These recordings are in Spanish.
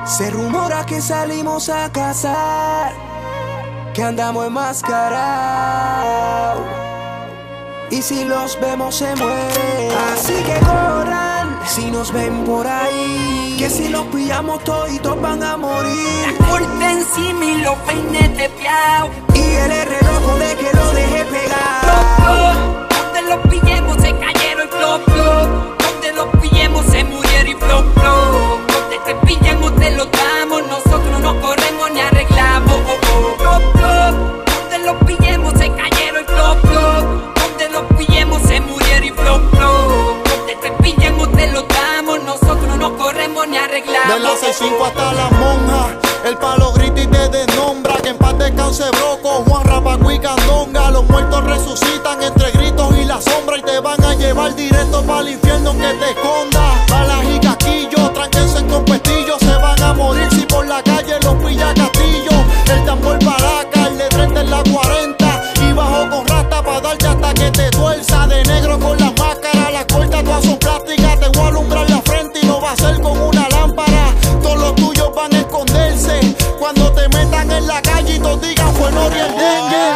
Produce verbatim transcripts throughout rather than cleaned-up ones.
Se rumora que salimos a cazar, que andamos enmascarados, y si los vemos se mueren. Así que corran si nos ven por ahí, que si los pillamos toditos van a morir. La corte encima y los peines desviados, y el herrero de que lo deje pegar. Flop, flop, donde los pillemos se cayeron y flop, flop, donde los pillemos se murieron y flop, flop, donde te pillamos te lo damos, nosotros no corremos ni arreglamos. Oh, oh. Flop, flop, donde los pillemos se cayeron y flop, flop, donde los pillemos se murieron y flop, flop, donde te pillamos te lo damos, nosotros no corremos ni arreglamos. De las seis cinco hasta la monja, el palo grita y te desnombra. Que en paz descanse Broco, Juan, Rapacu y Candonga. Los muertos resucitan entre gritos y la sombra, y te van a llevar directo para el infierno que te esconda. Balas y casquillos, tránquense con pestillos, se van a morir si por la calle los pilla Castillo. El tambor baraca, el de treinta en la cuarenta, y bajo con rasta pa' darte hasta que te tuerza. De negro con la máscara, la corta todas son plásticas. Te voy a alumbrar la frente y no va a ser con una lámpara. Todos los tuyos van a esconderse cuando te metan en la calle y todos digan fue Noriel Dengue.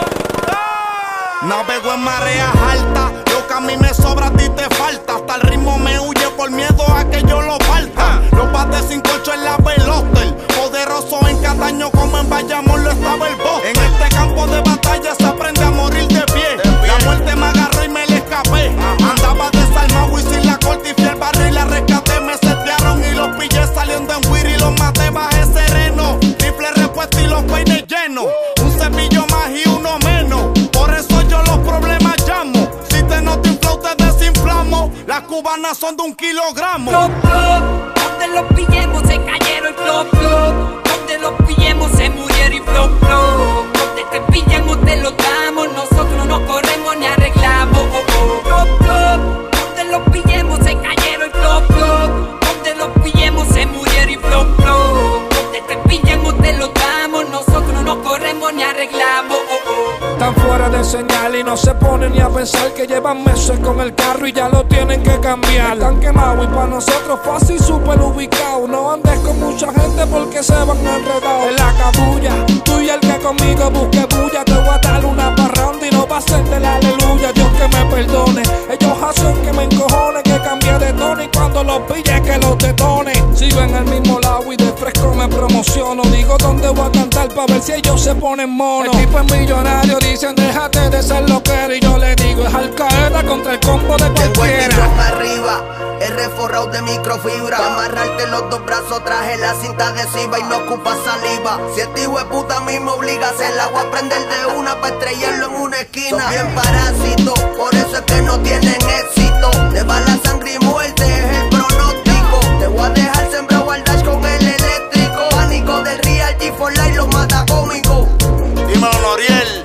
Navego en mareas altas, lo que a mí me sobra a ti te falta. Hasta el ritmo me huye por miedo a que yo lo parta. Los bates sin colcho en la Veloster, poderoso en Cataño como en Bayamón lo estaba el boss. En este campo de batalla se aprende a morir de pie. La muerte me agarró y me le escapé. Andaba desarmado y sin la corte y fui al barrio y la rescaté. Me setearon y los pillé saliendo en Wiri y los maté, bajé sereno. Rifle repuesto y los peines llenos. Un cepillo más y uno menos. Por eso yo los problemas llamo. Si te noto inflado te desinflamo. Las cubanas son de un kilogramo. Flop, flop, donde los pillemos se cayeron y flop, flop, donde los pillemos se murieron y flop, flop, donde te pillamos te lo damos, nosotros no corremos ni arreglamos. Oh, oh. Flop, flop, donde los pillemos se cayeron y flop, flop, donde los pillemos se murieron y flop, flop, donde te pillamos te lo damos, nosotros no corremos ni arreglamos. Oh, oh. Están fuera de señal y no se ponen ni a pensar que llevan meses con el carro y ya lo tienen que cambiar. Están quemados y para nosotros fácil, súper ubicado. No andes con mucha gente porque se van enredados en la cabulla. Tú y el que conmigo busque bulla, te voy a dar una parranda y no va a ser de la aleluya. Dios que me perdone, ellos hacen que me encojone, que cambie de tono y cuando los pille que los detone. Sigo en el mismo lado y de fresco me promociono. Digo dónde voy a cantar para ver si ellos se ponen monos. El tipo es millonario, dicen déjate de ser lo que eres, y yo le digo es Al Qaeda contra el combo de cualquiera. Tengo el arriba, el reforrado de microfibra. Pa' amarrarte los dos brazos traje la cinta adhesiva y no ocupa saliva. Si este hijo de puta a mí me obliga a hacer el agua a prender de una pa' estrellarlo en una esquina. Son bien parásitos, por eso es que no tienen éxito. Le va la sangre y muerte, es el pronóstico. Te voy a dejar sembrado al dash con el eléctrico. Pánico del Real G cuatro Live los mata cómicos. Dímelo, Noriel.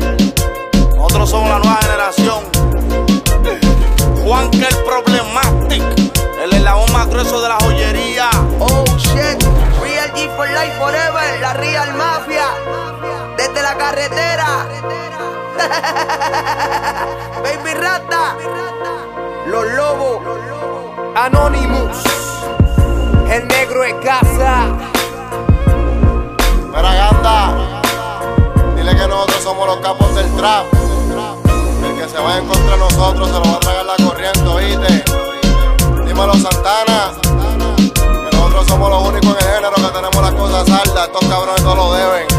Nosotros somos la nueva generación. Juan que el Problematic, el eslabón más grueso de la joyería. Oh shit, Real G cuatro Live forever, la Real Mafia, desde la carretera. Baby Rata, los lobos, Anonymous, el negro de casa. Mira, Ganda, dile que nosotros somos los capos del trap. El que se vaya en contra de nosotros se lo va a tragar la corriente, ¿oíste? Dímelo, Santana, que nosotros somos los únicos en el género que tenemos las cosas saldas. Estos cabrones no lo deben.